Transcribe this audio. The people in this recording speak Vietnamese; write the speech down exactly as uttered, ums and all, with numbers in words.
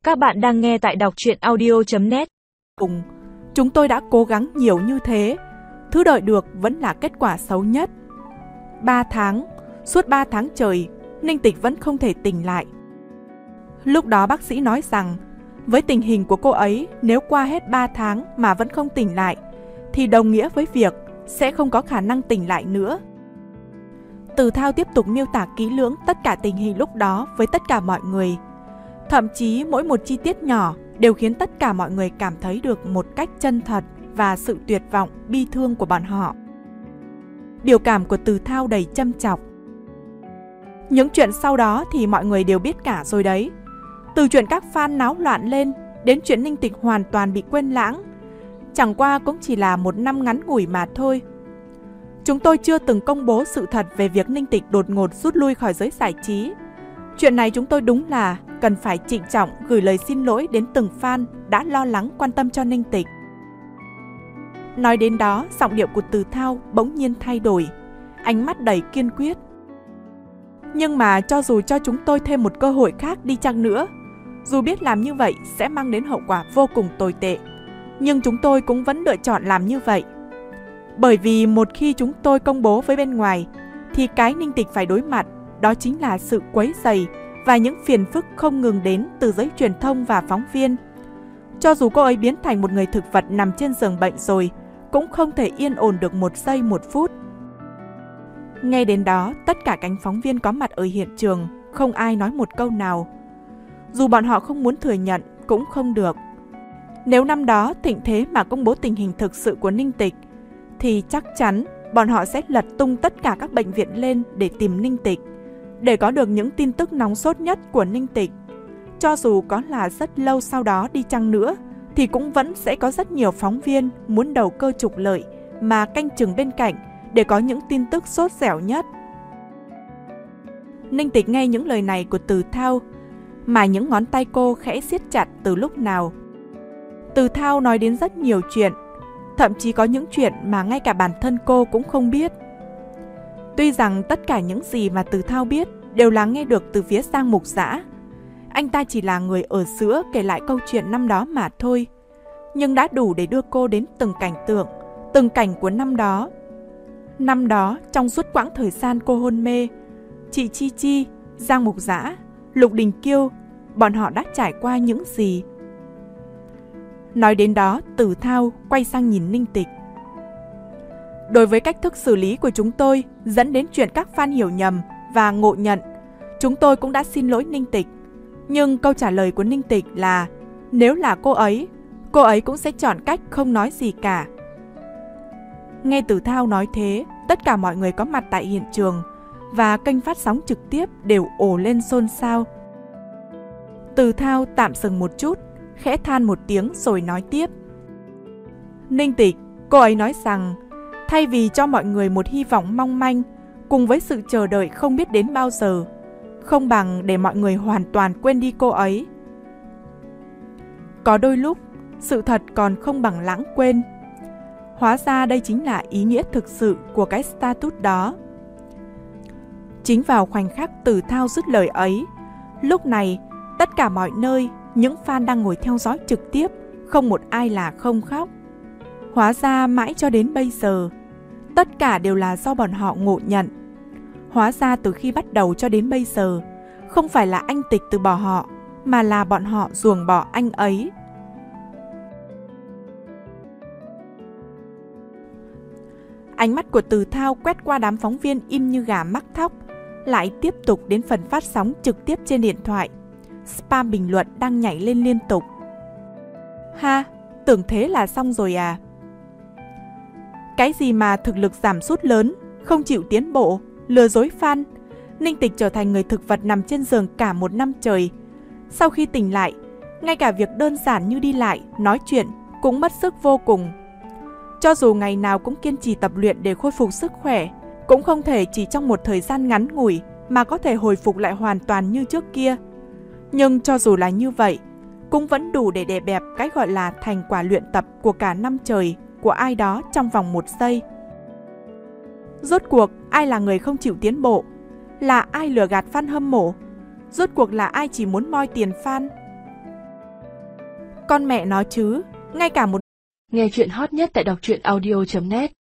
Các bạn đang nghe tại đọc truyện audio chấm net. Cùng, chúng tôi đã cố gắng nhiều như thế, thứ đợi được vẫn là kết quả xấu nhất. Ba tháng, suốt ba tháng trời, Ninh Tịch vẫn không thể tỉnh lại. Lúc đó bác sĩ nói rằng, với tình hình của cô ấy, nếu qua hết ba tháng mà vẫn không tỉnh lại, thì đồng nghĩa với việc sẽ không có khả năng tỉnh lại nữa. Từ Thao tiếp tục miêu tả kỹ lưỡng tất cả tình hình lúc đó với tất cả mọi người. Thậm chí mỗi một chi tiết nhỏ đều khiến tất cả mọi người cảm thấy được một cách chân thật và sự tuyệt vọng, bi thương của bọn họ. Biểu cảm của Từ Thao đầy châm chọc. Những chuyện sau đó thì mọi người đều biết cả rồi đấy. Từ chuyện các fan náo loạn lên đến chuyện Ninh Tịch hoàn toàn bị quên lãng. Chẳng qua cũng chỉ là một năm ngắn ngủi mà thôi. Chúng tôi chưa từng công bố sự thật về việc Ninh Tịch đột ngột rút lui khỏi giới giải trí. Chuyện này chúng tôi đúng là cần phải trịnh trọng gửi lời xin lỗi đến từng fan đã lo lắng quan tâm cho Ninh Tịch. Nói đến đó, giọng điệu của Từ Thao bỗng nhiên thay đổi, ánh mắt đầy kiên quyết. Nhưng mà cho dù cho chúng tôi thêm một cơ hội khác đi chăng nữa, dù biết làm như vậy sẽ mang đến hậu quả vô cùng tồi tệ, nhưng chúng tôi cũng vẫn lựa chọn làm như vậy. Bởi vì một khi chúng tôi công bố với bên ngoài, thì cái Ninh Tịch phải đối mặt đó chính là sự quấy rầy và những phiền phức không ngừng đến từ giới truyền thông và phóng viên. Cho dù cô ấy biến thành một người thực vật nằm trên giường bệnh rồi, cũng không thể yên ổn được một giây một phút. Nghe đến đó, tất cả cánh phóng viên có mặt ở hiện trường, không ai nói một câu nào. Dù bọn họ không muốn thừa nhận, cũng không được. Nếu năm đó thịnh thế mà công bố tình hình thực sự của Ninh Tịch, thì chắc chắn bọn họ sẽ lật tung tất cả các bệnh viện lên để tìm Ninh Tịch, để có được những tin tức nóng sốt nhất của Ninh Tịch. Cho dù có là rất lâu sau đó đi chăng nữa, thì cũng vẫn sẽ có rất nhiều phóng viên muốn đầu cơ trục lợi mà canh chừng bên cạnh để có những tin tức sốt dẻo nhất. Ninh Tịch nghe những lời này của Từ Thao, mà những ngón tay cô khẽ siết chặt từ lúc nào. Từ Thao nói đến rất nhiều chuyện, thậm chí có những chuyện mà ngay cả bản thân cô cũng không biết. Tuy rằng tất cả những gì mà Từ Thao biết đều là nghe được từ phía Giang Mục Dã. Anh ta chỉ là người ở giữa kể lại câu chuyện năm đó mà thôi, nhưng đã đủ để đưa cô đến từng cảnh tượng, từng cảnh của năm đó. Năm đó, trong suốt quãng thời gian cô hôn mê, chị Chi Chi, Giang Mục Dã, Lục Đình Kiêu, bọn họ đã trải qua những gì? Nói đến đó, Từ Thao quay sang nhìn Ninh Tịch. Đối với cách thức xử lý của chúng tôi dẫn đến chuyện các fan hiểu nhầm và ngộ nhận, chúng tôi cũng đã xin lỗi Ninh Tịch. Nhưng câu trả lời của Ninh Tịch là nếu là cô ấy, cô ấy cũng sẽ chọn cách không nói gì cả. Nghe Từ Thao nói thế, tất cả mọi người có mặt tại hiện trường và kênh phát sóng trực tiếp đều ồ lên xôn xao. Từ Thao tạm dừng một chút, khẽ than một tiếng rồi nói tiếp. Ninh Tịch, cô ấy nói rằng thay vì cho mọi người một hy vọng mong manh cùng với sự chờ đợi không biết đến bao giờ, không bằng để mọi người hoàn toàn quên đi cô ấy. Có đôi lúc, sự thật còn không bằng lãng quên. Hóa ra đây chính là ý nghĩa thực sự của cái status đó. Chính vào khoảnh khắc Từ Thao dứt lời ấy, lúc này, tất cả mọi nơi, những fan đang ngồi theo dõi trực tiếp, không một ai là không khóc. Hóa ra mãi cho đến bây giờ, tất cả đều là do bọn họ ngộ nhận. Hóa ra từ khi bắt đầu cho đến bây giờ, không phải là anh Tịch từ bỏ họ, mà là bọn họ ruồng bỏ anh ấy. Ánh mắt của Từ Thao quét qua đám phóng viên im như gà mắc thóc, lại tiếp tục đến phần phát sóng trực tiếp trên điện thoại. Spam bình luận đang nhảy lên liên tục. Ha, tưởng thế là xong rồi à? Cái gì mà thực lực giảm sút lớn, không chịu tiến bộ, lừa dối fan, Ninh Tịch trở thành người thực vật nằm trên giường cả một năm trời. Sau khi tỉnh lại, ngay cả việc đơn giản như đi lại, nói chuyện cũng mất sức vô cùng. Cho dù ngày nào cũng kiên trì tập luyện để khôi phục sức khỏe, cũng không thể chỉ trong một thời gian ngắn ngủi mà có thể hồi phục lại hoàn toàn như trước kia. Nhưng cho dù là như vậy, cũng vẫn đủ để đè bẹp cái gọi là thành quả luyện tập của cả năm trời của ai đó trong vòng một giây. Rốt cuộc, ai là người không chịu tiến bộ? Là ai lừa gạt fan hâm mộ? Rốt cuộc là ai chỉ muốn moi tiền fan? Con mẹ nó chứ, ngay cả một... Nghe chuyện hot nhất tại đọc truyện audio chấm net